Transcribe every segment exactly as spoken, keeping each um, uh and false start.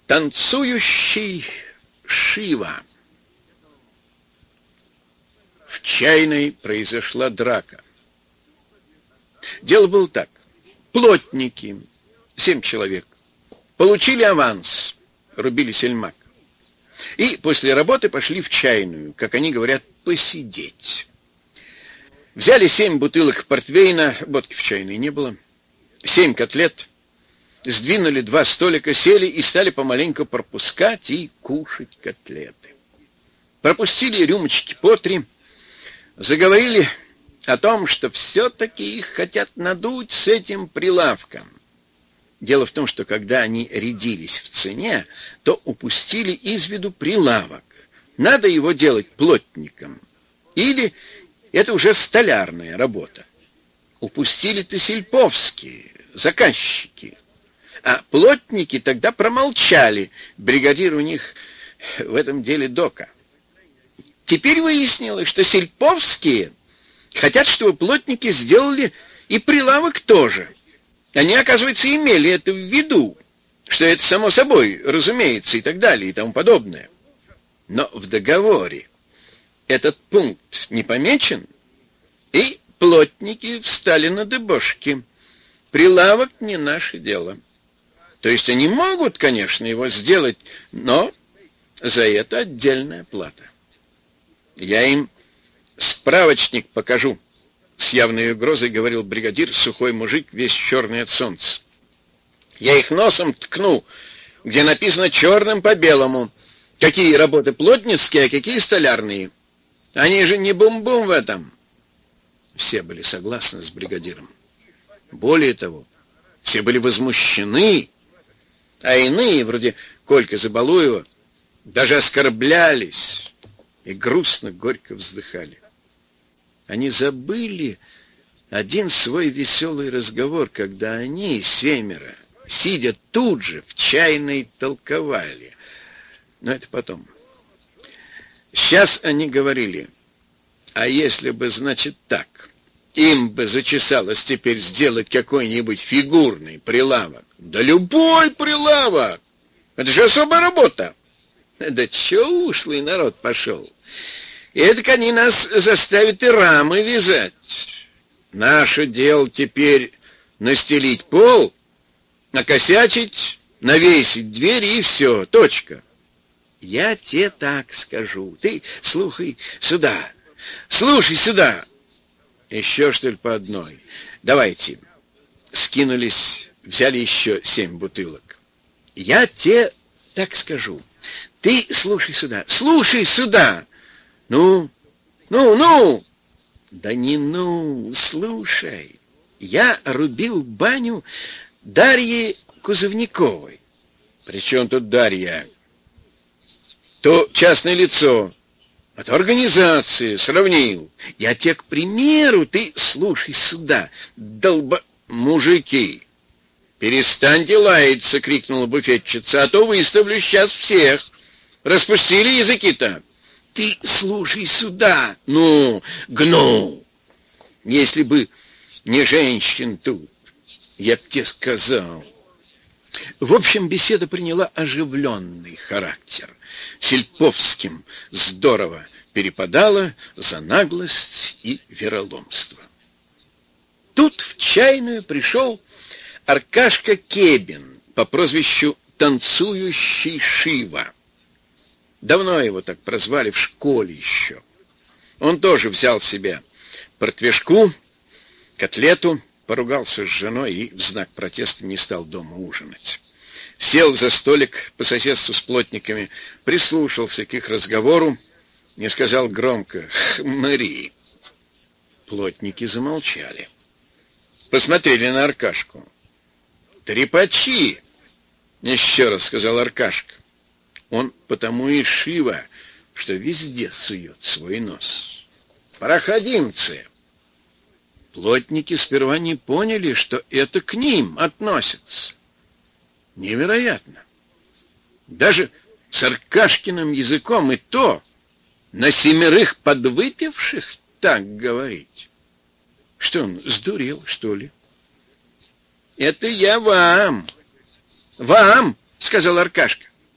Танцующий Шива. В чайной произошла драка. Дело было так. Плотники, семь человек, получили аванс, рубили сельмак. И после работы пошли в чайную, как они говорят, посидеть. Взяли семь бутылок портвейна, водки в чайной не было, семь котлет, сдвинули два столика, сели и стали помаленьку пропускать и кушать котлеты. Пропустили рюмочки по три, заговорили о том, что все-таки их хотят надуть с этим прилавком. Дело в том, что когда они рядились в цене, то упустили из виду прилавок. Надо его делать плотником. Или это уже столярная работа. Упустили-то сельповские, заказчики. А плотники тогда промолчали. Бригадир у них в этом деле дока. Теперь выяснилось, что сельповские хотят, чтобы плотники сделали и прилавок тоже. Они, оказывается, имели это в виду, что это само собой, разумеется, и так далее, и тому подобное. Но в договоре этот пункт не помечен, и плотники встали на дыбошки. Прилавок не наше дело. То есть они могут, конечно, его сделать, но за это отдельная плата. Я им справочник покажу. С явной угрозой говорил бригадир, сухой мужик, весь черный от солнца. Я их носом ткну, где написано черным по белому, какие работы плотницкие, а какие столярные. Они же не бум-бум в этом. Все были согласны с бригадиром. Более того, все были возмущены, а иные, вроде Колька Забалуева, даже оскорблялись и грустно, горько вздыхали. Они забыли один свой веселый разговор, когда они, семеро, сидя тут же, в чайной толковали. Но это потом. Сейчас они говорили, а если бы, значит, так, им бы зачесалось теперь сделать какой-нибудь фигурный прилавок. Да любой прилавок! Это же особая работа. Да чё ушлый народ пошел? И это они нас заставят и рамы вязать. Наше дело теперь настелить пол, накосячить, навесить двери и все, точка. Я тебе так скажу. Ты слушай сюда, слушай сюда. Еще, что ли, по одной? Давайте. Скинулись, взяли еще семь бутылок. Я тебе так скажу. Ты слушай сюда, слушай сюда. Ну, ну, ну! Да не ну, слушай. Я рубил баню Дарьи Кузовниковой. Причем тут Дарья? То частное лицо, а то организация, сравнил. Я тебе, к примеру, ты слушай сюда, долба... Мужики, перестаньте лаяться, крикнула буфетчица, а то выставлю сейчас всех. Распустили языки-то. Ты слушай сюда, ну, гну. Если бы не женщин тут, я б тебе сказал. В общем, беседа приняла оживленный характер. Сельповским здорово перепадало за наглость и вероломство. Тут в чайную пришел Аркашка Кебин по прозвищу «Танцующий Шива». Давно его так прозвали, в школе еще. Он тоже взял себе портвешку, котлету, поругался с женой и в знак протеста не стал дома ужинать. Сел за столик по соседству с плотниками, прислушался к их разговору, не сказал громко «Хмыри». Плотники замолчали. Посмотрели на Аркашку. «Трепачи!» — еще раз сказал Аркашка. Он потому и Шива, что везде сует свой нос. Проходимцы! Плотники сперва не поняли, что это к ним относится. Невероятно. Даже с Аркашкиным языком и то на семерых подвыпивших так говорить. Что он, сдурел, что ли? Это я вам. Вам, сказал Аркашка.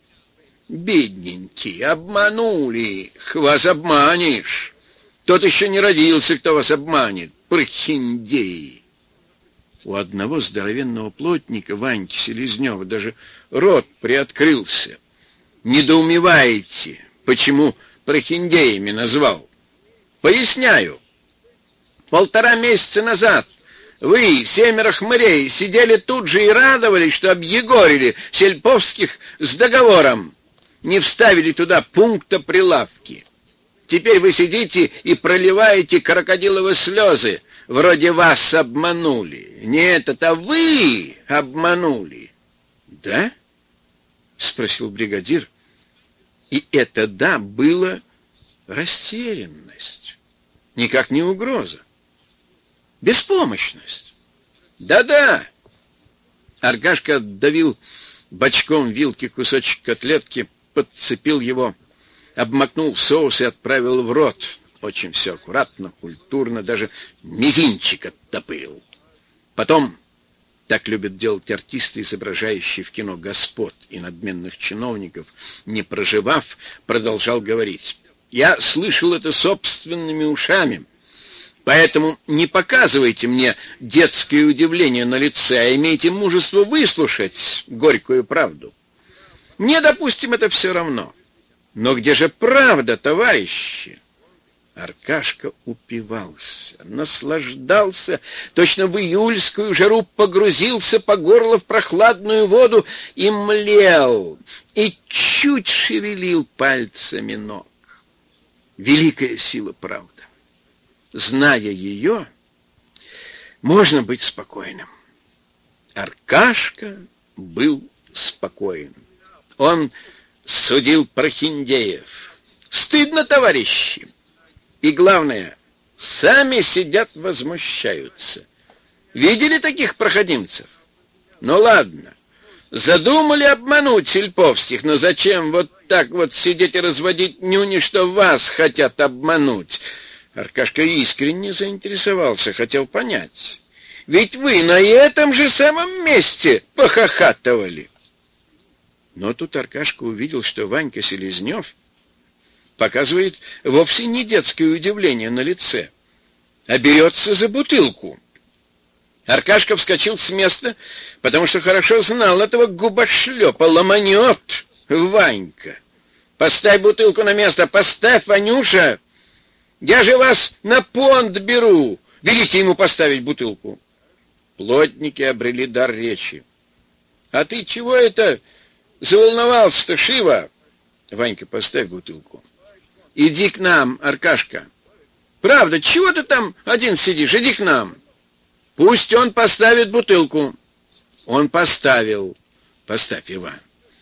Бедненький, обманули. Вас обманешь. Тот еще не родился, кто вас обманет. Прохиндеи. У одного здоровенного плотника, Ваньки Селезнева, даже рот приоткрылся. Недоумеваете, почему прохиндеями назвал? Поясняю. Полтора месяца назад вы, семеро хмырей, сидели тут же и радовались, что объегорили Сельповских с договором. Не вставили туда пункта прилавки. Теперь вы сидите и проливаете крокодиловые слезы. Вроде вас обманули. Нет, это вы обманули. Да? Спросил бригадир. И это «да» было растерянность. Никак не угроза. Беспомощность. Да-да. Аркашка отдавил бочком вилки кусочек котлетки, подцепил его, обмакнул в соус и отправил в рот. Очень все аккуратно, культурно, даже мизинчик оттопырил. Потом, так любят делать артисты, изображающие в кино господ и надменных чиновников, не проживав, продолжал говорить. Я слышал это собственными ушами, поэтому не показывайте мне детское удивление на лице, а имейте мужество выслушать горькую правду. Мне, допустим, это все равно. Но где же правда, товарищи? Аркашка упивался, наслаждался, точно в июльскую жару погрузился по горло в прохладную воду и млел, и чуть шевелил пальцами ног. Великая сила правды. Зная ее, можно быть спокойным. Аркашка был спокоен. Он судил прохиндеев. Стыдно, товарищи. И главное, сами сидят, возмущаются. Видели таких проходимцев? Ну ладно, задумали обмануть Сельповских, но зачем вот так вот сидеть и разводить нюни, что вас хотят обмануть? Аркашка искренне заинтересовался, хотел понять. Ведь вы на этом же самом месте похохатывали. Но тут Аркашка увидел, что Ванька Селезнев показывает вовсе не детское удивление на лице, а берется за бутылку. Аркашка вскочил с места, потому что хорошо знал этого губошлепа, ломанет Ванька. Поставь бутылку на место, поставь, Ванюша! Я же вас на понт беру! Велите ему поставить бутылку. Плотники обрели дар речи. А ты чего это заволновался-то, Шива? Ванька, поставь бутылку. Иди к нам, Аркашка. Правда, чего ты там один сидишь? Иди к нам. Пусть он поставит бутылку. Он поставил. Поставь, Иван.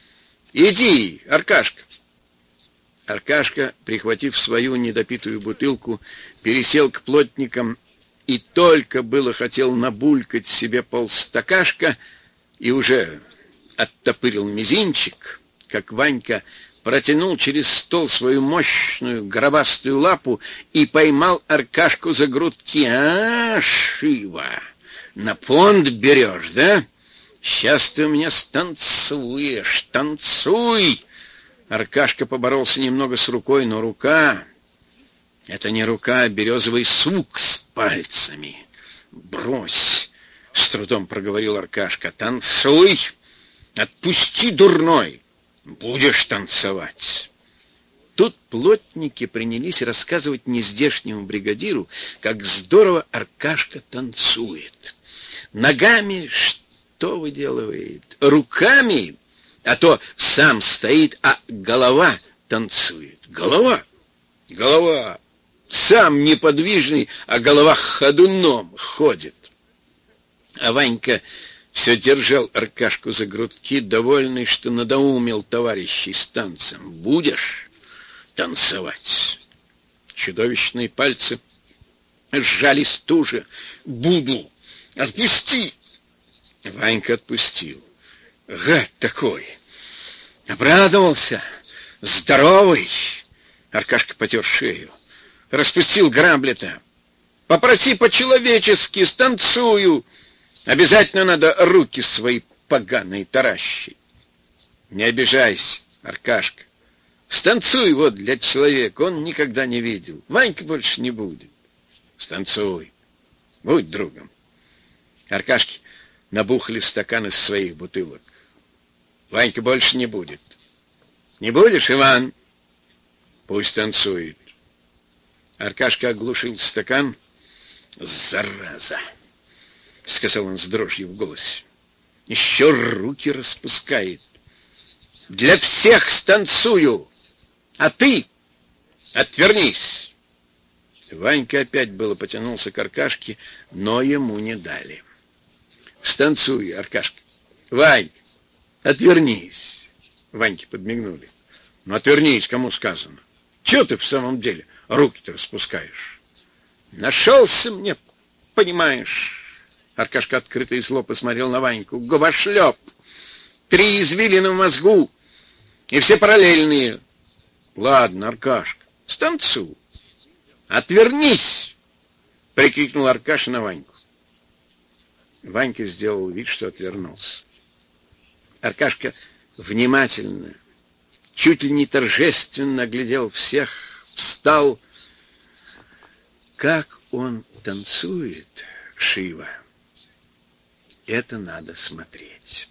Иди, Аркашка. Аркашка, прихватив свою недопитую бутылку, пересел к плотникам и только было хотел набулькать себе полстакашка и уже оттопырил мизинчик, как Ванька протянул через стол свою мощную гробастую лапу и поймал Аркашку за грудки. А, Шива, на понт берешь, да? Сейчас ты у меня станцуешь, танцуй! Аркашка поборолся немного с рукой, но рука — это не рука, а березовый сук с пальцами. Брось, — с трудом проговорил Аркашка, — танцуй, отпусти, дурной. Будешь танцевать. Тут плотники принялись рассказывать нездешнему бригадиру, как здорово Аркашка танцует. Ногами что выделывает? Руками, а то сам стоит, а голова танцует. Голова, голова, сам неподвижный, а голова ходуном ходит. А Ванька все держал Аркашку за грудки, довольный, что надоумил товарищей с танцем. Будешь танцевать? Чудовищные пальцы сжались туже. Буду. Отпусти. Ванька отпустил. Гад такой. Обрадовался. Здоровый. Аркашка потер шею. Распустил граблета. Попроси по-человечески, станцую. Обязательно надо руки свои поганые таращить. Не обижайся, Аркашка, станцуй вот для человека, он никогда не видел. Ванька больше не будет. Станцуй, будь другом. Аркашке набухали стакан из своих бутылок. Ванька больше не будет. Не будешь, Иван? Пусть танцует. Аркашка оглушил стакан. Зараза! Сказал он с дрожью в голосе. Еще руки распускает. Для всех станцую, а ты отвернись. Ванька опять было потянулся к Аркашке, но ему не дали. Станцуй, Аркашка. Ванька, отвернись. Ваньке подмигнули. Ну, отвернись, кому сказано. Чего ты в самом деле руки-то распускаешь? Нашелся мне, понимаешь. Аркашка открыто и зло посмотрел на Ваньку. Губошлеп. Три извилины в мозгу. И все параллельные. Ладно, Аркашка, станцуй. Отвернись, прикрикнул Аркаша на Ваньку. Ванька сделал вид, что отвернулся. Аркашка внимательно, чуть ли не торжественно оглядел всех, встал. Как он танцует, Шива, это надо смотреть.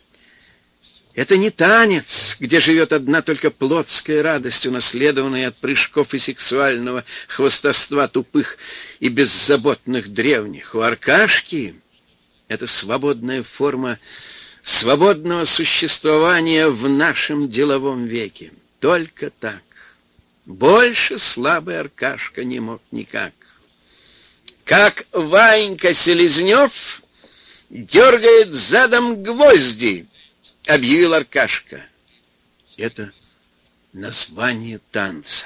Это не танец, где живет одна только плотская радость, унаследованная от прыжков и сексуального хвастовства тупых и беззаботных древних. У Аркашки это свободная форма свободного существования в нашем деловом веке. Только так. Больше слабый Аркашка не мог никак. Как Ванька Селезнев дергает задом гвозди, объявил Аркашка. Это название танца.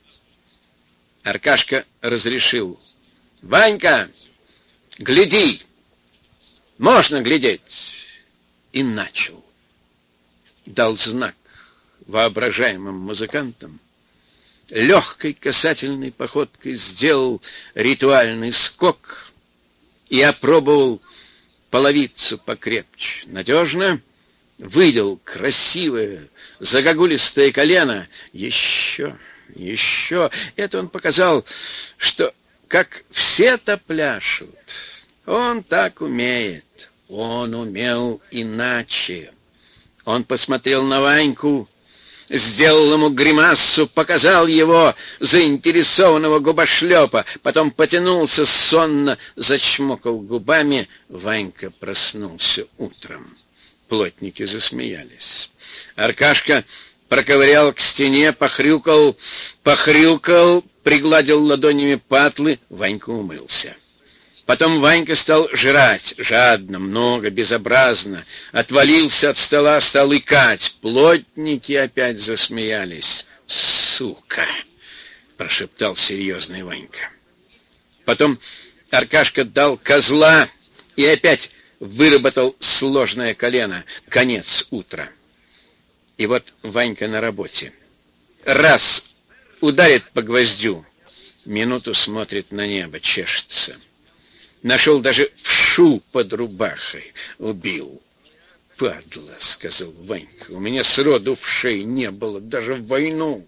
Аркашка разрешил. Ванька, гляди. Можно глядеть. И начал. Дал знак воображаемым музыкантам. Легкой касательной походкой сделал ритуальный скок и опробовал половицу покрепче. Надежно. Выдал красивое, загогулистое колено. Еще, еще. Это он показал, что как все-то пляшут. Он так умеет. Он умел иначе. Он посмотрел на Ваньку, сделал ему гримассу, показал его заинтересованного губошлепа, потом потянулся сонно, зачмокал губами. Ванька проснулся утром. Плотники засмеялись. Аркашка проковырял к стене, похрюкал, похрюкал, пригладил ладонями патлы. Ванька умылся. Потом Ванька стал жрать, жадно, много, безобразно. Отвалился от стола, стал икать. Плотники опять засмеялись. «Сука!» — прошептал серьезный Ванька. Потом Аркашка дал козла и опять выработал сложное колено. Конец утра. И вот Ванька на работе. Раз ударит по гвоздю, минуту смотрит на небо, чешется. Нашел даже вшу под рубахой. Убил. «Падла», — сказал Ванька, — «у меня сроду вшей не было, даже в войну».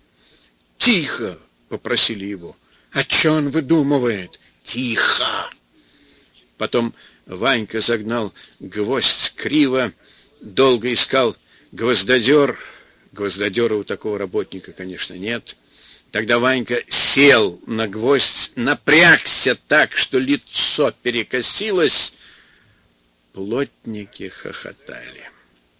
«Тихо», — попросили его. «А что он выдумывает?» «Тихо». Потом Ванька загнал гвоздь криво, долго искал гвоздодер. Гвоздодера у такого работника, конечно, нет. Тогда Ванька сел на гвоздь, напрягся так, что лицо перекосилось. Плотники хохотали.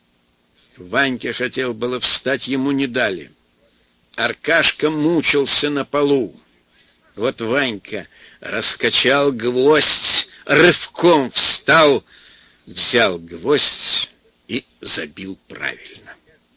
Ваньке хотел было встать, ему не дали. Аркашка мучился на полу. Вот Ванька раскачал гвоздь, рывком встал, взял гвоздь и забил правильно.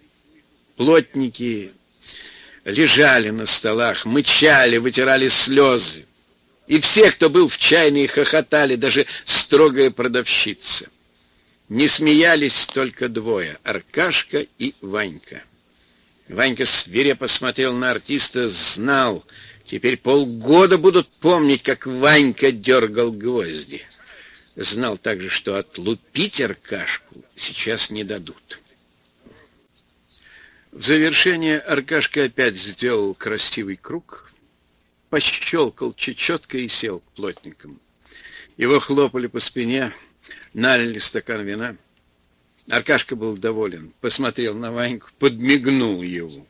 Плотники лежали на столах, мычали, вытирали слезы. И все, кто был в чайной, хохотали, даже строгая продавщица. Не смеялись только двое — Аркашка и Ванька. Ванька свирепо смотрел на артиста, знал, теперь полгода будут помнить, как Ванька дергал гвозди. Знал также, что отлупить Аркашку сейчас не дадут. В завершение Аркашка опять сделал красивый круг, пощелкал чечеткой и сел к плотникам. Его хлопали по спине, налили стакан вина. Аркашка был доволен, посмотрел на Ваньку, подмигнул его.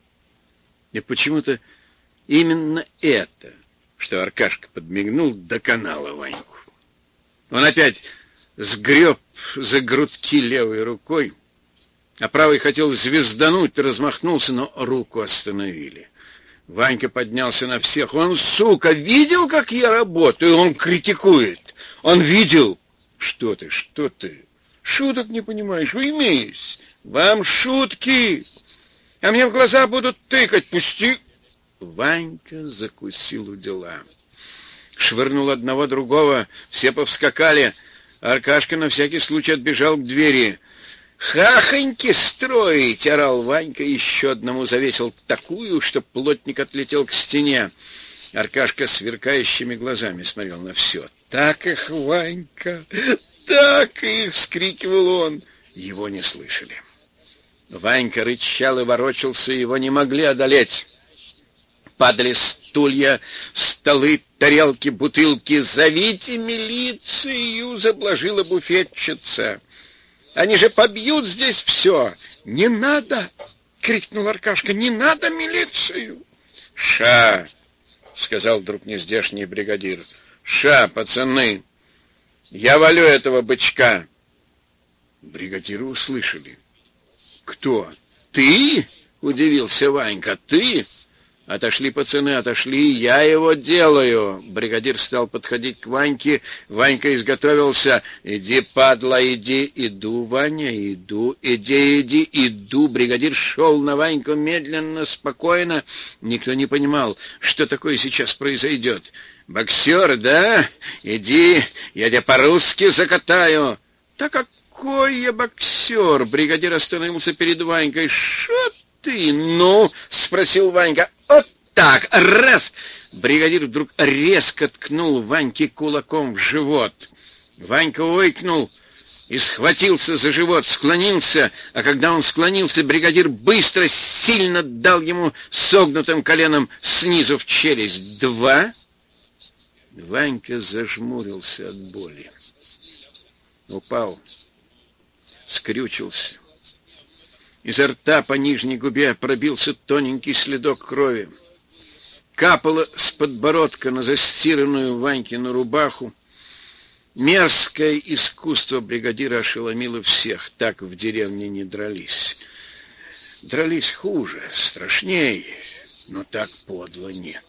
И почему-то именно это, что Аркашка подмигнул, доконало Ваньку. Он опять сгреб за грудки левой рукой, а правой хотел звездануть, размахнулся, но руку остановили. Ванька поднялся на всех. Он, сука, видел, как я работаю? Он критикует. Он видел. Что ты, что ты? Шуток не понимаешь, уймись. Вам шутки, а мне в глаза будут тыкать. Пусти. Ванька закусил у дела. Швырнул одного другого, все повскакали. Аркашка на всякий случай отбежал к двери. «Хахоньки строить!» — орал Ванька, еще одному завесил такую, что плотник отлетел к стене. Аркашка сверкающими глазами смотрел на все. «Так их, Ванька! Так их!» — вскрикивал он. Его не слышали. Ванька рычал и ворочался, его не могли одолеть. Падали стулья, столы, тарелки, бутылки. «Зовите милицию!» — заблажила буфетчица. «Они же побьют здесь все!» «Не надо!» — крикнул Аркашка. «Не надо милицию!» «Ша!» — сказал вдруг нездешний бригадир. «Ша, пацаны! Я валю этого бычка!» Бригадиры услышали. «Кто? Ты?» — удивился Ванька. «Ты?» Отошли пацаны, отошли, я его делаю. Бригадир стал подходить к Ваньке. Ванька изготовился. «Иди, падла, иди». «Иду, Ваня, иду». «Иди, иди, иду». Бригадир шел на Ваньку медленно, спокойно. Никто не понимал, что такое сейчас произойдет. «Боксер, да? Иди, я тебя по-русски закатаю». «Да какой я боксер?» Бригадир остановился перед Ванькой. «Шо ты, ну?» — спросил Ванька. «Вот так, раз!» Бригадир вдруг резко ткнул Ваньке кулаком в живот. Ванька ойкнул и схватился за живот, склонился, а когда он склонился, бригадир быстро, сильно дал ему согнутым коленом снизу в челюсть. «Два!» Ванька зажмурился от боли. Упал, скрючился. Изо рта по нижней губе пробился тоненький следок крови. Капало с подбородка на застиранную Ванькину рубаху. Мерзкое искусство бригадира ошеломило всех. Так в деревне не дрались. Дрались хуже, страшнее, но так подло нет.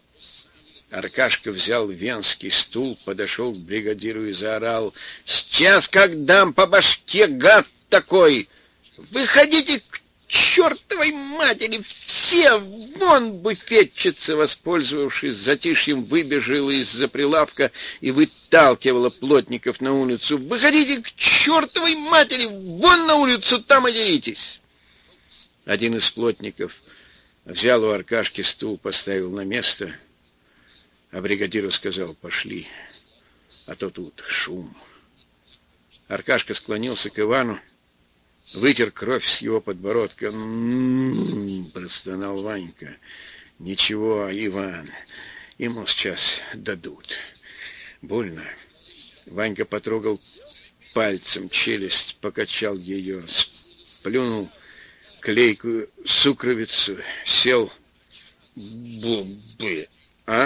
Аркашка взял венский стул, подошел к бригадиру и заорал: «Сейчас как дам по башке, гад такой! Выходите к чертовой матери! Все вон!» Буфетчица, воспользовавшись затишьем, выбежала из-за прилавка и выталкивала плотников на улицу. «Выходите к чертовой матери! Вон на улицу, там и деритесь!» Один из плотников взял у Аркашки стул, поставил на место, а бригадиру сказал: «Пошли, а то тут шум». Аркашка склонился к Ивану, вытер кровь с его подбородка. «М-м-м», простонал Ванька. «Ничего, Иван, ему сейчас дадут. Больно». Ванька потрогал пальцем челюсть, покачал ее, сплюнул клейкую сукровицу, сел. «Бу-бы, а?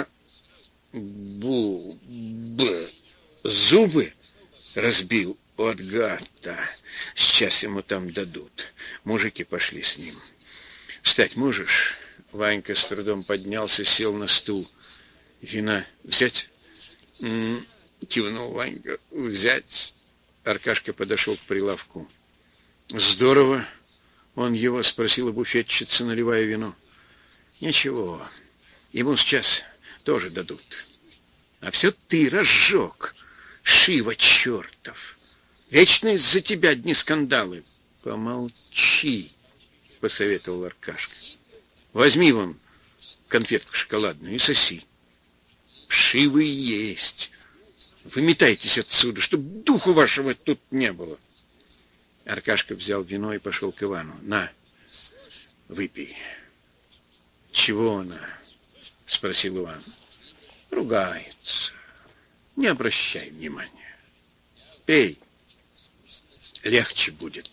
Бу-бы, зубы разбил. Вот гад-то! Сейчас ему там дадут. Мужики пошли с ним. Встать можешь?» Ванька с трудом поднялся, сел на стул. «Вина взять?» «М-м-м», кивнул Ванька. «Взять». Аркашка подошел к прилавку. «Здорово!» Он его спросила буфетчица, наливая вино. «Ничего, ему сейчас тоже дадут. А все ты разжег, Шива чертов! Вечно из-за тебя одни скандалы». «Помолчи», — посоветовал Аркашка. «Возьми вон конфетку шоколадную и соси. Шивы есть. Выметайтесь отсюда, чтоб духу вашего тут не было». Аркашка взял вино и пошел к Ивану. «На, Выпей. Чего она? Спросил Иван. Ругается. Не обращай внимания. Пей. Легче будет.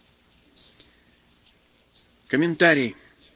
Комментарий.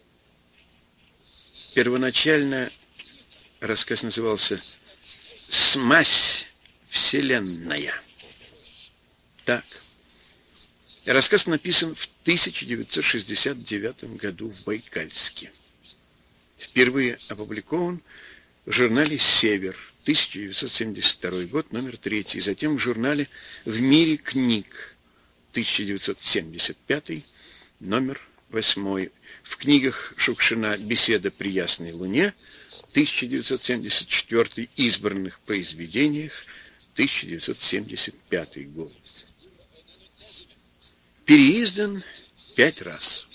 Первоначально рассказ назывался «Смась вселенная». Так. Рассказ написан в тысяча девятьсот шестьдесят девятом году в Байкальске. Впервые опубликован в журнале «Север», тысяча девятьсот семьдесят второй год, номер третий. Затем в журнале «В мире книг», тысяча девятьсот семьдесят пятый, номер восьмой. В книгах Шукшина «Беседа при ясной луне», тысяча девятьсот семьдесят четвёртый, избранных произведениях, тысяча девятьсот семьдесят пятый год. Переиздан пять раз.